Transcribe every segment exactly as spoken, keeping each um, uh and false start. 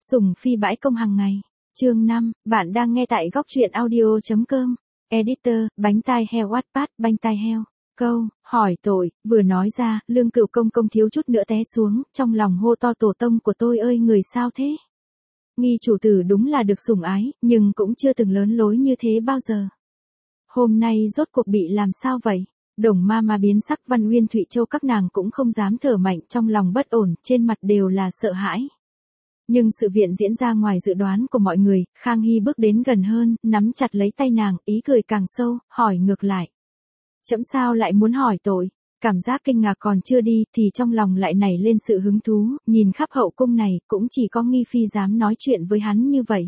Sủng phi bãi công hàng ngày. Chương năm, bạn đang nghe tại góc truyện audio chấm com. Editor, bánh tai heo Wattpad, bánh tai heo. Câu, hỏi tội, vừa nói ra, Lương Cửu Công Công thiếu chút nữa té xuống, trong lòng hô to tổ tông của tôi ơi người sao thế? Nghi chủ tử đúng là được sủng ái, nhưng cũng chưa từng lớn lối như thế bao giờ. Hôm nay rốt cuộc bị làm sao vậy? Đồng ma ma biến sắc, Văn Uyên Thụy Châu các nàng cũng không dám thở mạnh, trong lòng bất ổn, trên mặt đều là sợ hãi. Nhưng sự viện diễn ra ngoài dự đoán của mọi người, Khang Hy bước đến gần hơn, nắm chặt lấy tay nàng, ý cười càng sâu, hỏi ngược lại. Trẫm sao lại muốn hỏi tội? Cảm giác kinh ngạc còn chưa đi, thì trong lòng lại nảy lên sự hứng thú, nhìn khắp hậu cung này, cũng chỉ có Nghi Phi dám nói chuyện với hắn như vậy.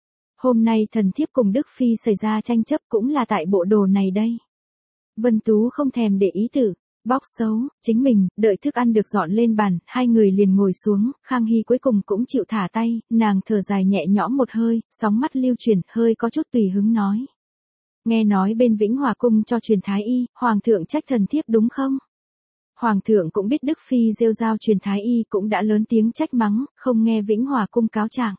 Hôm nay thần thiếp cùng Đức Phi xảy ra tranh chấp cũng là tại bộ đồ này đây. Vân Tú không thèm để ý tử. Bóc xấu, chính mình, đợi thức ăn được dọn lên bàn, hai người liền ngồi xuống, Khang Hy cuối cùng cũng chịu thả tay, nàng thở dài nhẹ nhõm một hơi, sóng mắt lưu chuyển, hơi có chút tùy hứng nói. Nghe nói bên Vĩnh Hòa Cung cho truyền thái y, Hoàng thượng trách thần thiếp đúng không? Hoàng thượng cũng biết Đức Phi rêu rao truyền thái y cũng đã lớn tiếng trách mắng, không nghe Vĩnh Hòa Cung cáo trạng.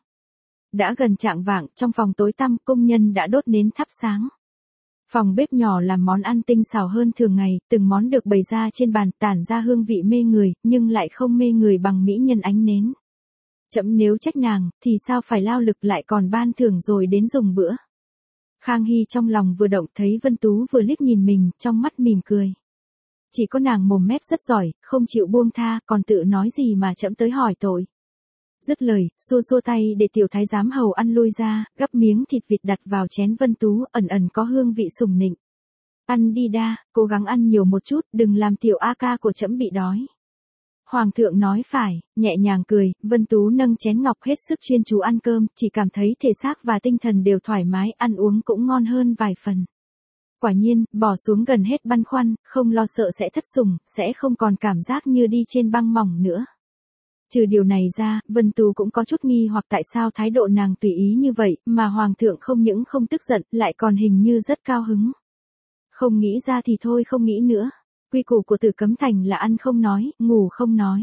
Đã gần chạng vạng, trong phòng tối tăm, công nhân đã đốt nến thắp sáng. Phòng bếp nhỏ làm món ăn tinh xảo hơn thường ngày, từng món được bày ra trên bàn, tản ra hương vị mê người, nhưng lại không mê người bằng mỹ nhân ánh nến. Chậm nếu trách nàng, thì sao phải lao lực lại còn ban thưởng rồi đến dùng bữa. Khang Hy trong lòng vừa động thấy Vân Tú vừa liếc nhìn mình, trong mắt mỉm cười. Chỉ có nàng mồm mép rất giỏi, không chịu buông tha, còn tự nói gì mà chậm tới hỏi tội. Dứt lời, xua xua tay để tiểu thái giám hầu ăn lui ra, gắp miếng thịt vịt đặt vào chén Vân Tú, ẩn ẩn có hương vị sủng nịnh. Ăn đi đa, cố gắng ăn nhiều một chút, đừng làm tiểu A ca của trẫm bị đói. Hoàng thượng nói phải, nhẹ nhàng cười, Vân Tú nâng chén ngọc hết sức chuyên chú ăn cơm, chỉ cảm thấy thể xác và tinh thần đều thoải mái, ăn uống cũng ngon hơn vài phần. Quả nhiên, bỏ xuống gần hết băn khoăn, không lo sợ sẽ thất sủng, sẽ không còn cảm giác như đi trên băng mỏng nữa. Trừ điều này ra, Vân Tú cũng có chút nghi hoặc tại sao thái độ nàng tùy ý như vậy, mà Hoàng thượng không những không tức giận, lại còn hình như rất cao hứng. Không nghĩ ra thì thôi không nghĩ nữa. Quy củ của Tử Cấm Thành là ăn không nói, ngủ không nói.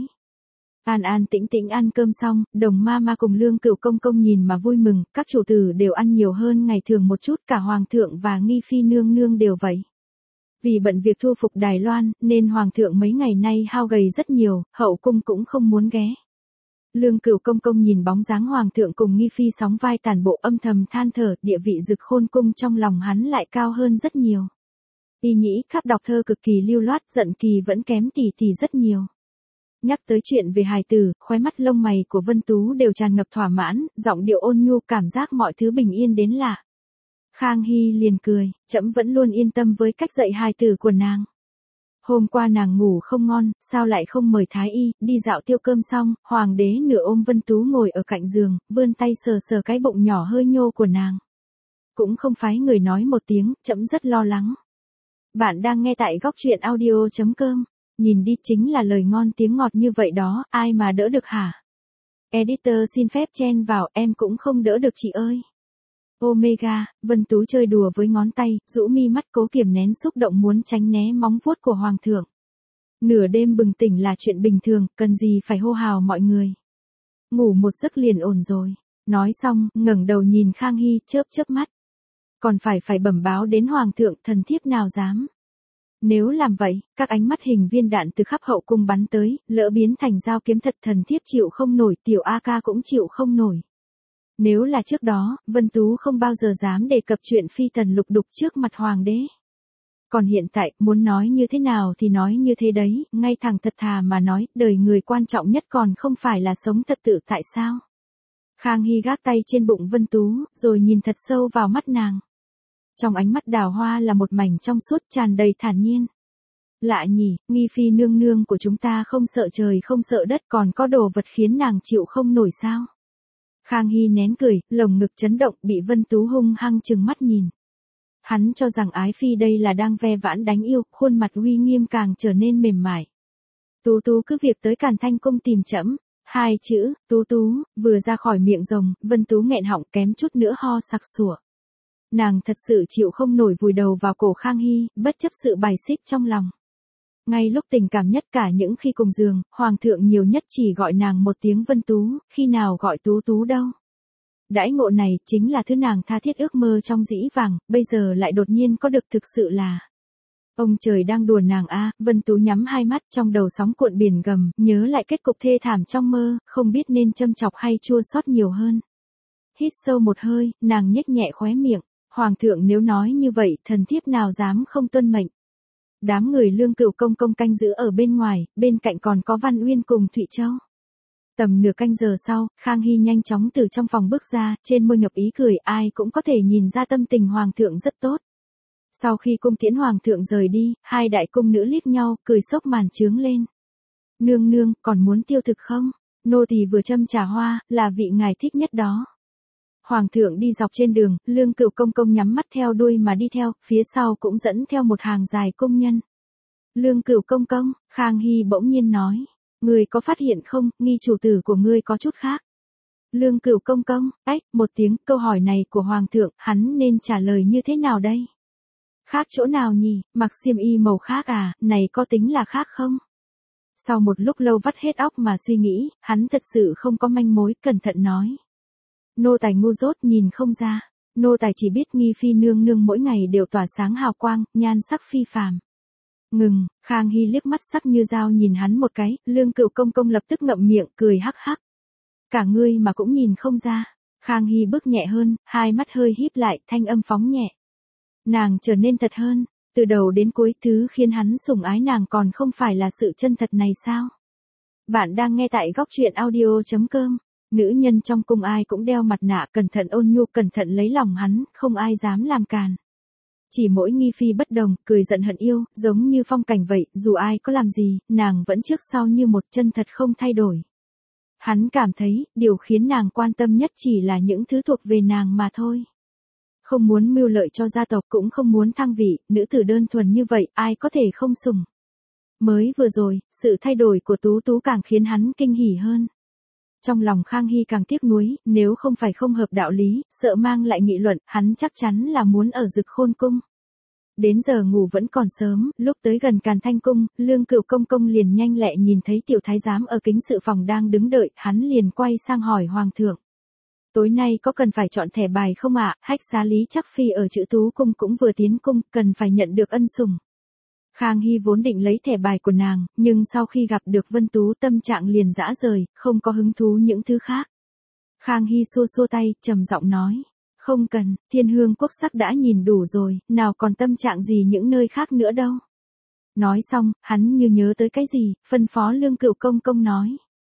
An an tĩnh tĩnh ăn cơm xong, Đồng ma ma cùng Lương Cửu Công Công nhìn mà vui mừng, các chủ tử đều ăn nhiều hơn ngày thường một chút, cả Hoàng thượng và Nghi Phi nương nương đều vậy. Vì bận việc thu phục Đài Loan, nên Hoàng thượng mấy ngày nay hao gầy rất nhiều, hậu cung cũng không muốn ghé. Lương Cửu Công Công nhìn bóng dáng Hoàng thượng cùng Nghi Phi sóng vai tản bộ âm thầm than thở, địa vị Dực Khôn cung trong lòng hắn lại cao hơn rất nhiều. Y nhĩ khắp đọc thơ cực kỳ lưu loát, giận kỳ vẫn kém tỷ tỷ rất nhiều. Nhắc tới chuyện về hài tử, khóe mắt lông mày của Vân Tú đều tràn ngập thỏa mãn, giọng điệu ôn nhu, cảm giác mọi thứ bình yên đến lạ. Khang Hy liền cười, trẫm vẫn luôn yên tâm với cách dạy hài tử của nàng. Hôm qua nàng ngủ không ngon, sao lại không mời thái y, đi dạo tiêu cơm xong, Hoàng đế nửa ôm Vân Tú ngồi ở cạnh giường, vươn tay sờ sờ cái bụng nhỏ hơi nhô của nàng. Cũng không phái người nói một tiếng, trẫm rất lo lắng. Bạn đang nghe tại góc truyện audio chấm com, nhìn đi chính là lời ngon tiếng ngọt như vậy đó, ai mà đỡ được hả? Editor xin phép chen vào, em cũng không đỡ được chị ơi. Omega, Vân Tú chơi đùa với ngón tay, rũ mi mắt cố kiềm nén xúc động muốn tránh né móng vuốt của Hoàng thượng. Nửa đêm bừng tỉnh là chuyện bình thường, cần gì phải hô hào mọi người. Ngủ một giấc liền ổn rồi. Nói xong, ngẩng đầu nhìn Khang Hy, chớp chớp mắt. Còn phải phải bẩm báo đến Hoàng thượng, thần thiếp nào dám. Nếu làm vậy, các ánh mắt hình viên đạn từ khắp hậu cung bắn tới, lỡ biến thành dao kiếm thật, thần thiếp chịu không nổi, tiểu A ca cũng chịu không nổi. Nếu là trước đó, Vân Tú không bao giờ dám đề cập chuyện phi tần lục đục trước mặt Hoàng đế. Còn hiện tại, muốn nói như thế nào thì nói như thế đấy, ngay thẳng thật thà mà nói, đời người quan trọng nhất còn không phải là sống thật tự tại sao. Khang Hy gác tay trên bụng Vân Tú, rồi nhìn thật sâu vào mắt nàng. Trong ánh mắt đào hoa là một mảnh trong suốt tràn đầy thản nhiên. Lạ nhỉ, Nghi Phi nương nương của chúng ta không sợ trời không sợ đất, còn có đồ vật khiến nàng chịu không nổi sao. Khang Hy nén cười, lồng ngực chấn động, bị Vân Tú hung hăng trừng mắt nhìn. Hắn cho rằng Ái Phi đây là đang ve vãn đánh yêu, khuôn mặt uy nghiêm càng trở nên mềm mại. Tú Tú cứ việc tới Càn Thanh Cung tìm trẫm. Hai chữ, Tú Tú, vừa ra khỏi miệng rồng, Vân Tú nghẹn họng kém chút nữa ho sặc sủa. Nàng thật sự chịu không nổi vùi đầu vào cổ Khang Hy, bất chấp sự bài xích trong lòng. Ngay lúc tình cảm nhất cả những khi cùng giường, Hoàng thượng nhiều nhất chỉ gọi nàng một tiếng Vân Tú, khi nào gọi Tú Tú đâu. Đãi ngộ này chính là thứ nàng tha thiết ước mơ trong dĩ vãng, bây giờ lại đột nhiên có được thực sự là. Ông trời đang đùa nàng a. À, Vân Tú nhắm hai mắt, trong đầu sóng cuộn biển gầm, nhớ lại kết cục thê thảm trong mơ, không biết nên châm chọc hay chua xót nhiều hơn. Hít sâu một hơi, nàng nhếch nhẹ khóe miệng, Hoàng thượng nếu nói như vậy, thần thiếp nào dám không tuân mệnh. Đám người Lương Cửu công công canh giữ ở bên ngoài, bên cạnh còn có Văn Uyên cùng Thụy Châu. Tầm nửa canh giờ sau, Khang Hy nhanh chóng từ trong phòng bước ra, trên môi ngập ý cười, ai cũng có thể nhìn ra tâm tình Hoàng thượng rất tốt. Sau khi cung tiễn Hoàng thượng rời đi, hai đại cung nữ liếc nhau, cười xốc màn trướng lên. Nương nương, còn muốn tiêu thực không? Nô tỳ vừa châm trà hoa, là vị ngài thích nhất đó. Hoàng thượng đi dọc trên đường, Lương Cửu công công nhắm mắt theo đuôi mà đi theo, phía sau cũng dẫn theo một hàng dài cung nhân. Lương Cửu công công, Khang Hy bỗng nhiên nói, ngươi có phát hiện không, nghi chủ tử của ngươi có chút khác. Lương Cửu công công, ách, một tiếng, câu hỏi này của Hoàng thượng, hắn nên trả lời như thế nào đây? Khác chỗ nào nhỉ, mặc xiêm y màu khác à, này có tính là khác không? Sau một lúc lâu vắt hết óc mà suy nghĩ, hắn thật sự không có manh mối, cẩn thận nói. Nô tài ngu dốt nhìn không ra, nô tài chỉ biết nghi phi nương nương mỗi ngày đều tỏa sáng hào quang, nhan sắc phi phàm. Ngừng, Khang Hy liếc mắt sắc như dao nhìn hắn một cái, Lương Cửu công công lập tức ngậm miệng, cười hắc hắc. Cả ngươi mà cũng nhìn không ra. Khang Hy bước nhẹ hơn, hai mắt hơi híp lại, thanh âm phóng nhẹ. Nàng trở nên thật hơn, từ đầu đến cuối thứ khiến hắn sủng ái nàng còn không phải là sự chân thật này sao? Bạn đang nghe tại góc truyện audio chấm com. Nữ nhân trong cung ai cũng đeo mặt nạ, cẩn thận ôn nhu, cẩn thận lấy lòng hắn, không ai dám làm càn. Chỉ mỗi nghi phi bất đồng, cười giận hận yêu, giống như phong cảnh vậy, dù ai có làm gì, nàng vẫn trước sau như một, chân thật không thay đổi. Hắn cảm thấy, điều khiến nàng quan tâm nhất chỉ là những thứ thuộc về nàng mà thôi. Không muốn mưu lợi cho gia tộc, cũng không muốn thăng vị, nữ tử đơn thuần như vậy, ai có thể không sủng. Mới vừa rồi, sự thay đổi của Tú Tú càng khiến hắn kinh hỉ hơn. Trong lòng Khang Hy càng tiếc nuối, nếu không phải không hợp đạo lý, sợ mang lại nghị luận, hắn chắc chắn là muốn ở Dực Khôn cung. Đến giờ ngủ vẫn còn sớm, lúc tới gần Càn Thanh cung, Lương Cửu công công liền nhanh lẹ nhìn thấy tiểu thái giám ở kính sự phòng đang đứng đợi, hắn liền quay sang hỏi Hoàng thượng. Tối nay có cần phải chọn thẻ bài không ạ? Hách Xá Lý Chắc Phi ở Chữ Tú cung cũng vừa tiến cung, cần phải nhận được ân sủng. Khang Hy vốn định lấy thẻ bài của nàng, nhưng sau khi gặp được Vân Tú tâm trạng liền dã rời, không có hứng thú những thứ khác. Khang Hy xua xua tay, trầm giọng nói. Không cần, thiên hương quốc sắc đã nhìn đủ rồi, nào còn tâm trạng gì những nơi khác nữa đâu. Nói xong, hắn như nhớ tới cái gì, phân phó Lương Cửu công công nói.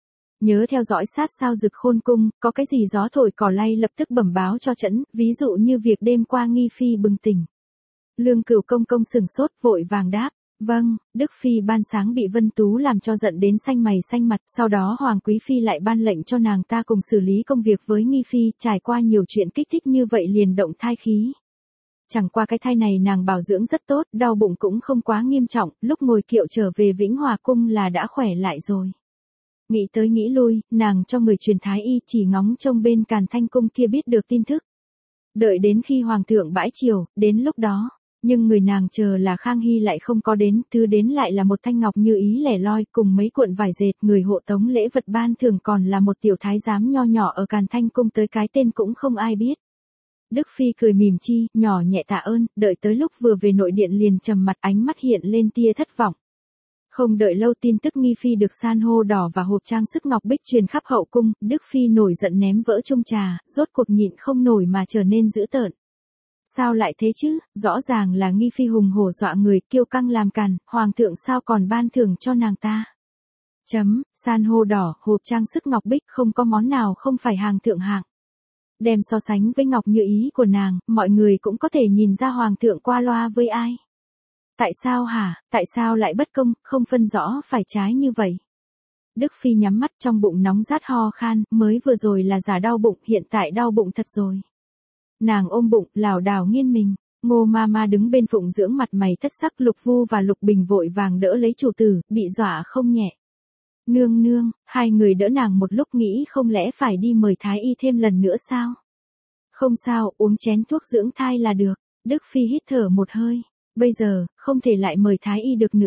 Nhớ theo dõi sát sao Dực Khôn cung, có cái gì gió thổi cỏ lay lập tức bẩm báo cho trẫm, ví dụ như việc đêm qua nghi phi bừng tỉnh. Lương Cửu công công sừng sốt, vội vàng đáp. Vâng, Đức Phi ban sáng bị Vân Tú làm cho giận đến xanh mày xanh mặt, sau đó Hoàng Quý Phi lại ban lệnh cho nàng ta cùng xử lý công việc với nghi phi, trải qua nhiều chuyện kích thích như vậy liền động thai khí. Chẳng qua cái thai này nàng bảo dưỡng rất tốt, đau bụng cũng không quá nghiêm trọng, lúc ngồi kiệu trở về Vĩnh Hòa cung là đã khỏe lại rồi. Nghĩ tới nghĩ lui, nàng cho người truyền thái y chỉ ngóng trông bên Càn Thanh cung kia biết được tin tức. Đợi đến khi Hoàng thượng bãi triều, đến lúc đó. Nhưng người nàng chờ là Khang Hy lại không có đến, thứ đến lại là một thanh ngọc như ý lẻ loi cùng mấy cuộn vải dệt, người hộ tống lễ vật ban thường còn là một tiểu thái giám nho nhỏ ở Càn Thanh cung tới cái tên cũng không ai biết. Đức Phi cười mỉm chi, nhỏ nhẹ tạ ơn, đợi tới lúc vừa về nội điện liền trầm mặt, ánh mắt hiện lên tia thất vọng. Không đợi lâu tin tức nghi phi được san hô đỏ và hộp trang sức ngọc bích truyền khắp hậu cung, Đức Phi nổi giận ném vỡ chung trà, rốt cuộc nhịn không nổi mà trở nên dữ tợn. Sao lại thế chứ, rõ ràng là nghi phi hùng hổ dọa người, kiêu căng làm càn, Hoàng thượng sao còn ban thưởng cho nàng ta. Chấm, san hô đỏ, hộp trang sức ngọc bích không có món nào không phải hàng thượng hạng. Đem so sánh với ngọc như ý của nàng, mọi người cũng có thể nhìn ra Hoàng thượng qua loa với ai. Tại sao hả, tại sao lại bất công, không phân rõ phải trái như vậy. Đức Phi nhắm mắt trong bụng nóng rát ho khan, mới vừa rồi là giả đau bụng, hiện tại đau bụng thật rồi. Nàng ôm bụng, lảo đảo nghiêng mình, Ngô ma ma đứng bên phụng dưỡng mặt mày thất sắc, Lục Vu và Lục Bình vội vàng đỡ lấy chủ tử, bị dọa không nhẹ. Nương nương, hai người đỡ nàng một lúc nghĩ không lẽ phải đi mời thái y thêm lần nữa sao? Không sao, uống chén thuốc dưỡng thai là được. Đức Phi hít thở một hơi, bây giờ, không thể lại mời thái y được nữa.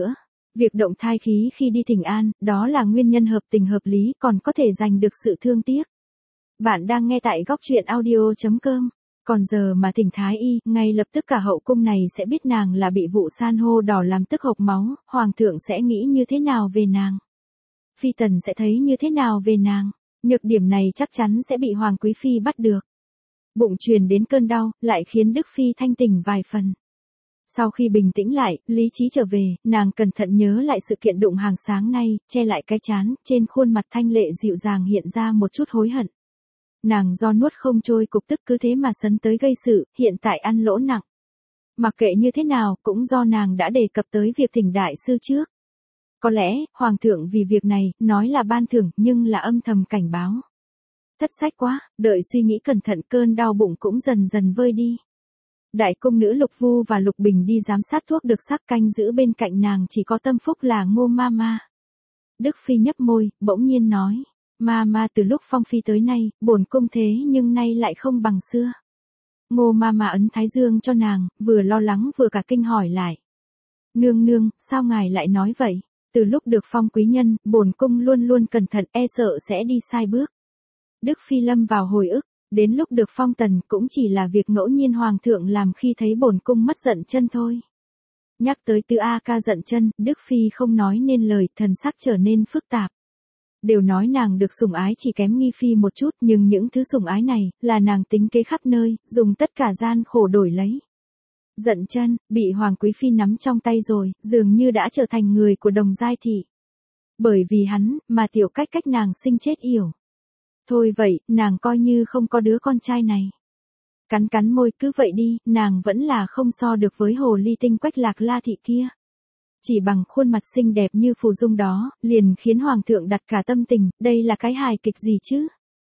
Việc động thai khí khi đi thỉnh an, đó là nguyên nhân hợp tình hợp lý còn có thể giành được sự thương tiếc. Bạn đang nghe tại góc truyện audio.com. Còn giờ mà thỉnh thái y, ngay lập tức cả hậu cung này sẽ biết nàng là bị vụ san hô đỏ làm tức hộc máu, hoàng thượng sẽ nghĩ như thế nào về nàng. Phi tần sẽ thấy như thế nào về nàng. Nhược điểm này chắc chắn sẽ bị hoàng quý phi bắt được. Bụng truyền đến cơn đau, lại khiến Đức Phi thanh tỉnh vài phần. Sau khi bình tĩnh lại, lý trí trở về, nàng cẩn thận nhớ lại sự kiện đụng hàng sáng nay, che lại cái trán, trên khuôn mặt thanh lệ dịu dàng hiện ra một chút hối hận. Nàng do nuốt không trôi cục tức cứ thế mà sấn tới gây sự, hiện tại ăn lỗ nặng. Mặc kệ như thế nào, cũng do nàng đã đề cập tới việc thỉnh đại sư trước. Có lẽ, hoàng thượng vì việc này, nói là ban thưởng, nhưng là âm thầm cảnh báo. Thất sách quá, đợi suy nghĩ cẩn thận cơn đau bụng cũng dần dần vơi đi. Đại cung nữ Lục Vu và Lục Bình đi giám sát thuốc được sắc canh giữ bên cạnh nàng chỉ có tâm phúc là Ngô Mama. Đức Phi nhấp môi, bỗng nhiên nói. Mama từ lúc Phong Phi tới nay, bổn cung thế nhưng nay lại không bằng xưa. Ngô Mama ấn thái dương cho nàng, vừa lo lắng vừa cả kinh hỏi lại. Nương nương, sao ngài lại nói vậy? Từ lúc được phong quý nhân, bổn cung luôn luôn cẩn thận e sợ sẽ đi sai bước. Đức Phi lâm vào hồi ức, đến lúc được phong tần cũng chỉ là việc ngẫu nhiên hoàng thượng làm khi thấy bổn cung mất giận chân thôi. Nhắc tới Tư A Ca giận chân, Đức Phi không nói nên lời, thần sắc trở nên phức tạp. Đều nói nàng được sủng ái chỉ kém Nghi Phi một chút, nhưng những thứ sủng ái này, là nàng tính kế khắp nơi, dùng tất cả gian khổ đổi lấy. Giận chân, bị Hoàng Quý Phi nắm trong tay rồi, dường như đã trở thành người của Đồng Giai Thị. Bởi vì hắn, mà Tiểu Cách cách nàng sinh chết yểu. Thôi vậy, nàng coi như không có đứa con trai này. Cắn cắn môi, cứ vậy đi, nàng vẫn là không so được với hồ ly tinh Quách Lạc La Thị kia. Chỉ bằng khuôn mặt xinh đẹp như phù dung đó, liền khiến hoàng thượng đặt cả tâm tình, đây là cái hài kịch gì chứ?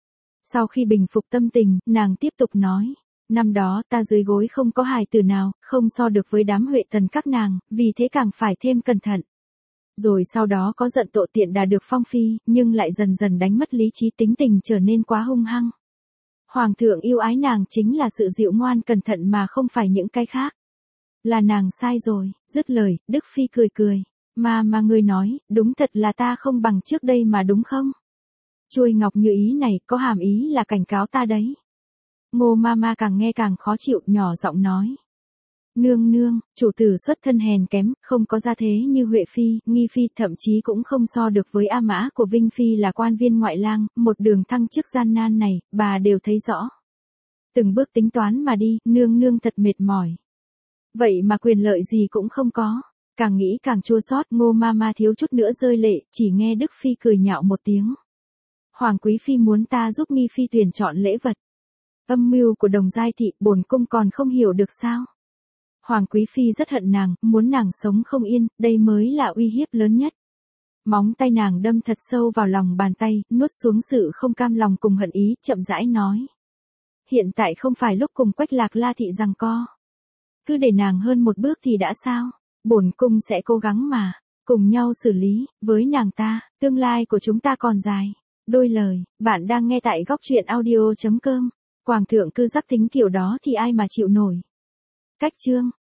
Sau khi bình phục tâm tình, nàng tiếp tục nói, năm đó ta dưới gối không có hài tử nào, không so được với đám huệ tần các nàng, vì thế càng phải thêm cẩn thận. Rồi sau đó có giận tội tiện đà được Phong Phi, nhưng lại dần dần đánh mất lý trí, tính tình trở nên quá hung hăng. Hoàng thượng yêu ái nàng chính là sự dịu ngoan cẩn thận mà không phải những cái khác. Là nàng sai rồi, dứt lời, Đức Phi cười cười. Mà mà ngươi nói, đúng thật là ta không bằng trước đây mà đúng không? Chuôi ngọc như ý này có hàm ý là cảnh cáo ta đấy. Ngô Mama càng nghe càng khó chịu, nhỏ giọng nói. Nương nương, chủ tử xuất thân hèn kém, không có gia thế như Huệ Phi, Nghi Phi, thậm chí cũng không so được với A Mã của Vinh Phi là quan viên ngoại lang, một đường thăng chức gian nan này, bà đều thấy rõ. Từng bước tính toán mà đi, nương nương thật mệt mỏi. Vậy mà quyền lợi gì cũng không có. Càng nghĩ càng chua xót, Ngô Mama thiếu chút nữa rơi lệ, chỉ nghe Đức Phi cười nhạo một tiếng. Hoàng Quý Phi muốn ta giúp Nghi Phi tuyển chọn lễ vật. Âm mưu của Đồng Giai Thị, bổn cung còn không hiểu được sao? Hoàng Quý Phi rất hận nàng, muốn nàng sống không yên, đây mới là uy hiếp lớn nhất. Móng tay nàng đâm thật sâu vào lòng bàn tay, nuốt xuống sự không cam lòng cùng hận ý, chậm rãi nói. Hiện tại không phải lúc cùng Quách Lạc La Thị giằng co. Cứ để nàng hơn một bước thì đã sao? Bổn cung sẽ cố gắng mà, cùng nhau xử lý, với nàng ta, tương lai của chúng ta còn dài. Đôi lời, bạn đang nghe tại góc truyện audio.com. Hoàng thượng cứ rắc tính kiểu đó thì ai mà chịu nổi. Cách chương.